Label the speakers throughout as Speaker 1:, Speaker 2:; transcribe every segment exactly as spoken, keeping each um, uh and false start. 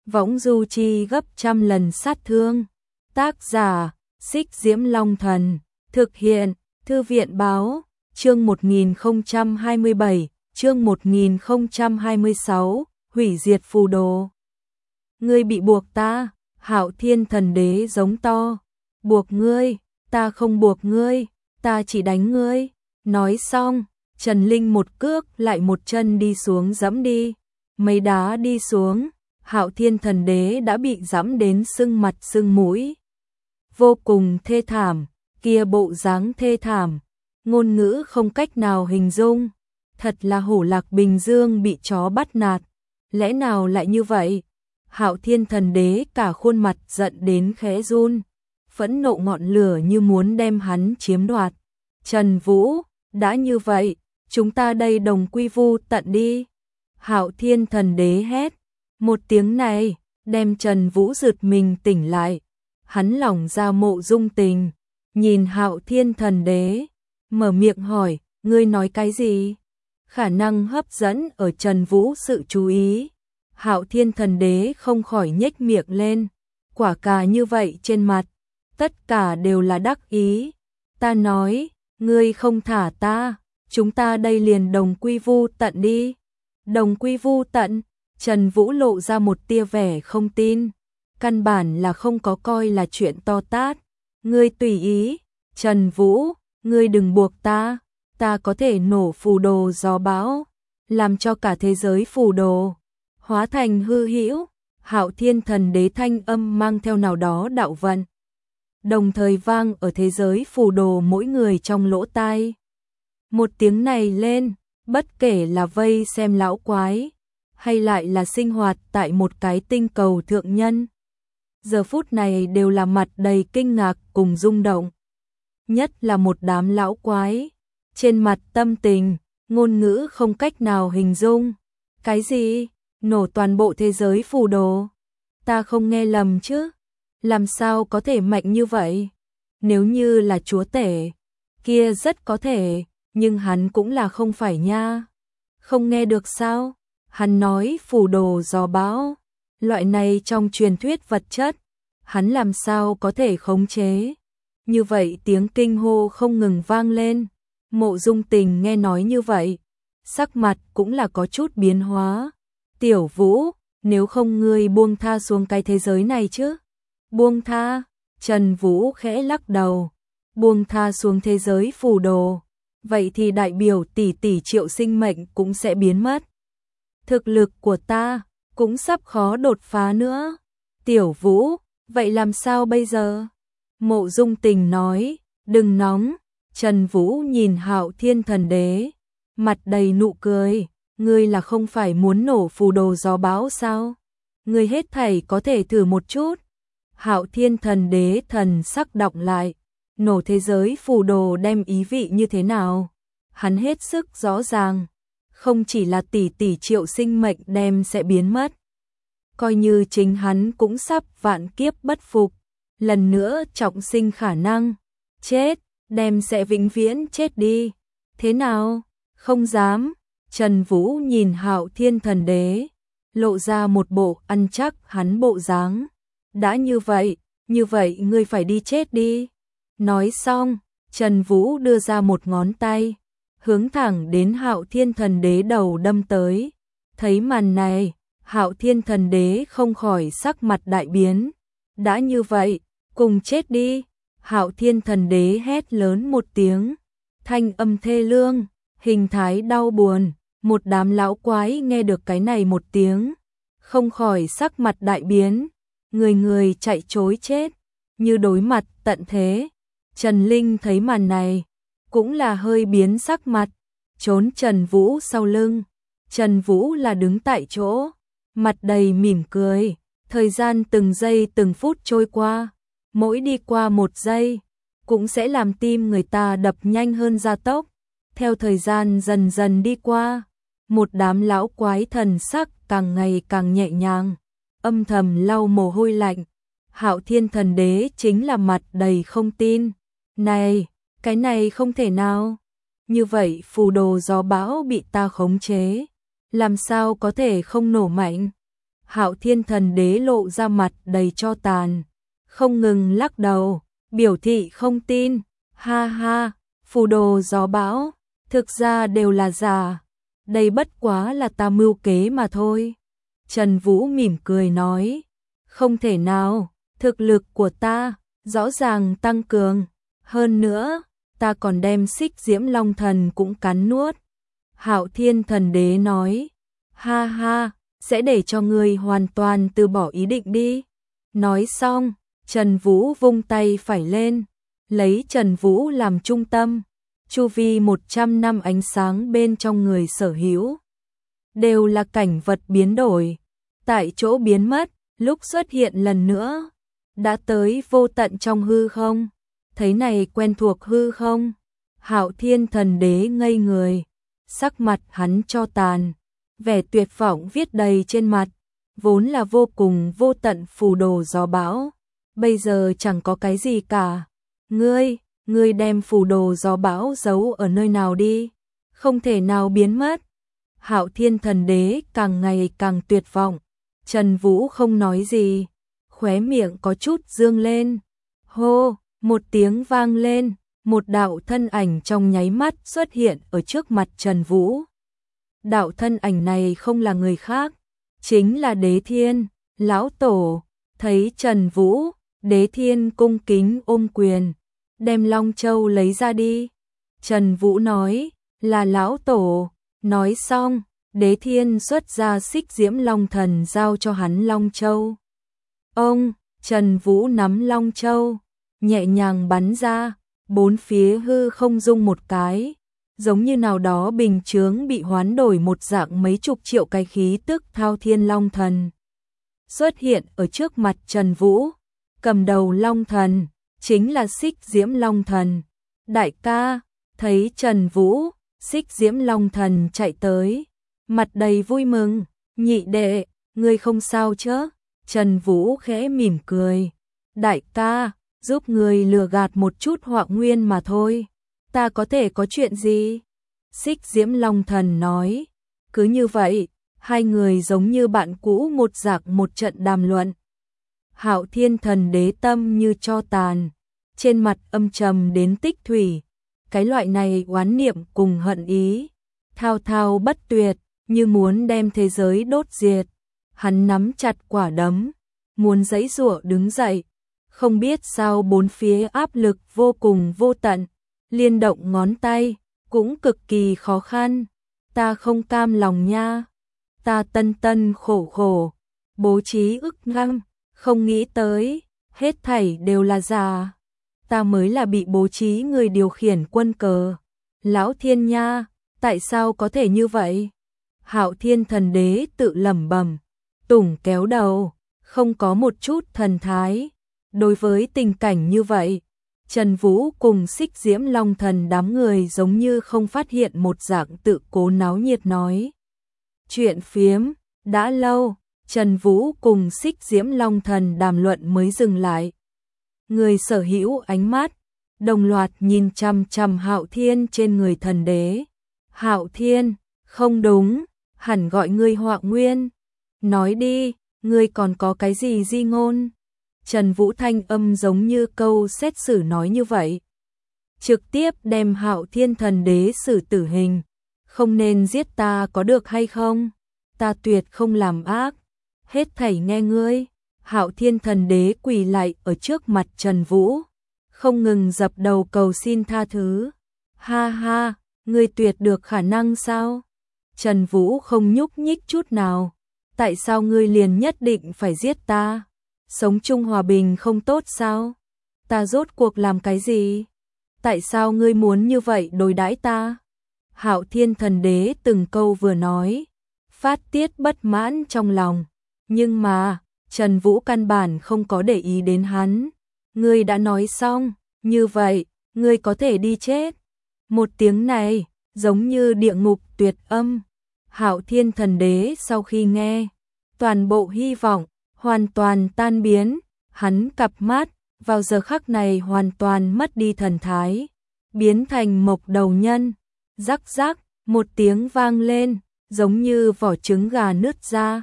Speaker 1: võng du chi gấp trăm lần sát thương. Tác giả, Xích Diễm Long Thần. Thực hiện, Thư viện Báo. Chương một nghìn không trăm hai mươi bảy, chương một nghìn không trăm hai mươi sáu, hủy diệt phù đồ. Ngươi bị buộc ta, Hạo Thiên Thần Đế giống to. Buộc ngươi, ta không buộc ngươi, ta chỉ đánh ngươi. Nói xong, Trần Linh một cước lại một chân đi xuống dẫm đi. Mấy đá đi xuống, Hạo Thiên Thần Đế đã bị dẫm đến sưng mặt sưng mũi. Vô cùng thê thảm, kia bộ dáng thê thảm, ngôn ngữ không cách nào hình dung. Thật là hổ lạc Bình Dương bị chó bắt nạt. Lẽ nào lại như vậy? Hạo Thiên Thần Đế cả khuôn mặt giận đến khẽ run, phẫn nộ ngọn lửa như muốn đem hắn chiếm đoạt. Trần Vũ, đã như vậy, chúng ta đây đồng quy vu tận đi. Hạo Thiên Thần Đế hét. Một tiếng này, đem Trần Vũ giật mình tỉnh lại. Hắn lỏng ra Mộ Dung Tình, nhìn Hạo Thiên Thần Đế, mở miệng hỏi, ngươi nói cái gì? Khả năng hấp dẫn ở Trần Vũ sự chú ý. Hạo Thiên Thần Đế không khỏi nhếch miệng lên, quả cà như vậy trên mặt, tất cả đều là đắc ý. Ta nói, ngươi không thả ta, chúng ta đây liền đồng quy vu tận đi. Đồng quy vu tận, Trần Vũ lộ ra một tia vẻ không tin, căn bản là không có coi là chuyện to tát. Ngươi tùy ý, Trần Vũ, ngươi đừng buộc ta, ta có thể nổ phù đồ gió bão, làm cho cả thế giới phù đồ hóa thành hư hữu. Hạo Thiên Thần Đế thanh âm mang theo nào đó đạo vận, đồng thời vang ở thế giới phù đồ mỗi người trong lỗ tai. Một tiếng này lên, bất kể là vây xem lão quái, hay lại là sinh hoạt tại một cái tinh cầu thượng nhân, giờ phút này đều là mặt đầy kinh ngạc cùng rung động. Nhất là một đám lão quái, trên mặt tâm tình, ngôn ngữ không cách nào hình dung. Cái gì? Nổ toàn bộ thế giới phù đồ? Ta không nghe lầm chứ? Làm sao có thể mạnh như vậy? Nếu như là chúa tể, kia rất có thể, nhưng hắn cũng là không phải nha. Không nghe được sao? Hắn nói phù đồ gió bão, loại này trong truyền thuyết vật chất, hắn làm sao có thể khống chế? Như vậy tiếng kinh hô không ngừng vang lên. Mộ Dung Tình nghe nói như vậy, sắc mặt cũng là có chút biến hóa. Tiểu Vũ, nếu không ngươi buông tha xuống cái thế giới này chứ? Buông tha? Trần Vũ khẽ lắc đầu. Buông tha xuống thế giới phù đồ, vậy thì đại biểu tỷ tỷ triệu sinh mệnh cũng sẽ biến mất. Thực lực của ta cũng sắp khó đột phá nữa. Tiểu Vũ, vậy làm sao bây giờ? Mộ Dung Tình nói, đừng nóng. Trần Vũ nhìn Hạo Thiên Thần Đế, mặt đầy nụ cười, ngươi là không phải muốn nổ phù đồ gió bão sao? Ngươi hết thảy có thể thử một chút. Hạo Thiên Thần Đế thần sắc đọc lại, nổ thế giới phù đồ đem ý vị như thế nào? Hắn hết sức rõ ràng, không chỉ là tỷ tỷ triệu sinh mệnh đem sẽ biến mất, coi như chính hắn cũng sắp vạn kiếp bất phục, lần nữa trọng sinh khả năng, chết, đem sẽ vĩnh viễn chết đi. Thế nào? Không dám. Trần Vũ nhìn Hạo Thiên Thần Đế, lộ ra một bộ ăn chắc hắn bộ dáng. Đã như vậy, như vậy ngươi phải đi chết đi. Nói xong, Trần Vũ đưa ra một ngón tay, hướng thẳng đến Hạo Thiên Thần Đế đầu đâm tới. Thấy màn này, Hạo Thiên Thần Đế không khỏi sắc mặt đại biến. Đã như vậy, cùng chết đi. Hạo Thiên Thần Đế hét lớn một tiếng, thanh âm thê lương, hình thái đau buồn. Một đám lão quái nghe được cái này một tiếng, không khỏi sắc mặt đại biến, người người chạy trối chết, như đối mặt tận thế. Trần Linh thấy màn này, cũng là hơi biến sắc mặt, trốn Trần Vũ sau lưng. Trần Vũ là đứng tại chỗ, mặt đầy mỉm cười. Thời gian từng giây từng phút trôi qua, mỗi đi qua một giây, cũng sẽ làm tim người ta đập nhanh hơn gia tốc. Theo thời gian dần dần đi qua, một đám lão quái thần sắc càng ngày càng nhẹ nhàng, âm thầm lau mồ hôi lạnh. Hạo Thiên Thần Đế chính là mặt đầy không tin. Này, cái này không thể nào. Như vậy phù đồ gió bão bị ta khống chế, làm sao có thể không nổ mạnh? Hạo Thiên Thần Đế lộ ra mặt đầy tro tàn, không ngừng lắc đầu, biểu thị không tin. Ha ha, phù đồ gió bão, thực ra đều là giả, đây bất quá là ta mưu kế mà thôi. Trần Vũ mỉm cười nói, không thể nào, thực lực của ta rõ ràng tăng cường, hơn nữa, ta còn đem Xích Diễm Long Thần cũng cắn nuốt. Hạo Thiên Thần Đế nói, ha ha, sẽ để cho ngươi hoàn toàn từ bỏ ý định đi. Nói xong, Trần Vũ vung tay phải lên, lấy Trần Vũ làm trung tâm, chu vi một trăm năm ánh sáng bên trong người sở hữu đều là cảnh vật biến đổi, tại chỗ biến mất, lúc xuất hiện lần nữa, đã tới vô tận trong hư không. Thấy này quen thuộc hư không? Hạo Thiên Thần Đế ngây người, sắc mặt hắn cho tàn, vẻ tuyệt vọng viết đầy trên mặt, vốn là vô cùng vô tận phù đồ gió bão, bây giờ chẳng có cái gì cả. Ngươi, ngươi đem phù đồ gió bão giấu ở nơi nào đi? Không thể nào biến mất. Hạo Thiên Thần Đế càng ngày càng tuyệt vọng, Trần Vũ không nói gì, khóe miệng có chút dương lên. Hô, một tiếng vang lên, một đạo thân ảnh trong nháy mắt xuất hiện ở trước mặt Trần Vũ. Đạo thân ảnh này không là người khác, chính là Đế Thiên, lão tổ. Thấy Trần Vũ, Đế Thiên cung kính ôm quyền, đem Long Châu lấy ra đi. Trần Vũ nói, là lão tổ. Nói xong, Đế Thiên xuất ra Xích Diễm Long Thần giao cho hắn Long Châu. Ông, Trần Vũ nắm Long Châu, nhẹ nhàng bắn ra, bốn phía hư không rung một cái, giống như nào đó bình chướng bị hoán đổi một dạng, mấy chục triệu cái khí tức Thao Thiên Long Thần xuất hiện ở trước mặt Trần Vũ. Cầm đầu Long Thần chính là Xích Diễm Long Thần. Đại ca, thấy Trần Vũ, Xích Diễm Long Thần chạy tới, mặt đầy vui mừng. Nhị đệ, ngươi không sao chứ? Trần Vũ khẽ mỉm cười. Đại ca, giúp người lừa gạt một chút Họa Nguyên mà thôi, ta có thể có chuyện gì? Xích Diễm Long Thần nói. Cứ như vậy, hai người giống như bạn cũ một dạng một trận đàm luận. Hạo Thiên Thần Đế tâm như tro tàn, trên mặt âm trầm đến tích thủy. Cái loại này oán niệm cùng hận ý, thao thao bất tuyệt, như muốn đem thế giới đốt diệt. Hắn nắm chặt quả đấm, muốn giãy giụa đứng dậy, không biết sao bốn phía áp lực vô cùng vô tận, liên động ngón tay cũng cực kỳ khó khăn. Ta không cam lòng nha, ta tân tân khổ khổ bố trí ức ngăn, không nghĩ tới hết thảy đều là giả, ta mới là bị bố trí người điều khiển quân cờ. Lão Thiên nha, tại sao có thể như vậy? Hạo Thiên Thần Đế tự lẩm bẩm, tủng kéo đầu, không có một chút thần thái. Đối với tình cảnh như vậy, Trần Vũ cùng Xích Diễm Long Thần đám người giống như không phát hiện một dạng, tự cố náo nhiệt nói chuyện phiếm. Đã lâu, Trần Vũ cùng Xích Diễm Long Thần đàm luận mới dừng lại. Người sở hữu ánh mắt đồng loạt nhìn chằm chằm Hạo Thiên trên người thần đế. Hạo Thiên, không đúng, hẳn gọi ngươi Họa Nguyên. Nói đi, ngươi còn có cái gì di ngôn? Trần Vũ thanh âm giống như câu xét xử nói như vậy, trực tiếp đem Hạo Thiên Thần Đế xử tử hình. Không nên giết ta có được hay không? Ta tuyệt không làm ác, hết thảy nghe ngươi. Hạo Thiên Thần Đế quỳ lại ở trước mặt Trần Vũ, không ngừng dập đầu cầu xin tha thứ. Ha ha, ngươi tuyệt được khả năng sao? Trần Vũ không nhúc nhích chút nào. Tại sao ngươi liền nhất định phải giết ta? Sống chung hòa bình không tốt sao? Ta rốt cuộc làm cái gì? Tại sao ngươi muốn như vậy đối đãi ta? Hạo Thiên Thần Đế từng câu vừa nói, phát tiết bất mãn trong lòng. Nhưng mà, Trần Vũ căn bản không có để ý đến hắn. Ngươi đã nói xong, như vậy, ngươi có thể đi chết. Một tiếng này, giống như địa ngục tuyệt âm. Hạo Thiên Thần Đế sau khi nghe, toàn bộ hy vọng hoàn toàn tan biến. Hắn cặp mắt vào giờ khắc này hoàn toàn mất đi thần thái, biến thành mộc đầu nhân. Rắc rắc, một tiếng vang lên, giống như vỏ trứng gà nứt ra.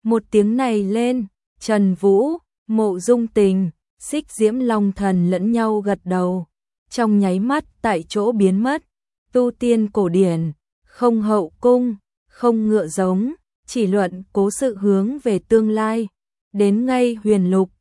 Speaker 1: Một tiếng này lên, Trần Vũ, Mộ Dung Tình, Xích Diễm Long Thần lẫn nhau gật đầu, trong nháy mắt tại chỗ biến mất. Tu tiên cổ điển, không hậu cung, không ngựa giống, chỉ luận cố sự hướng về tương lai. Đến ngay huyền lục,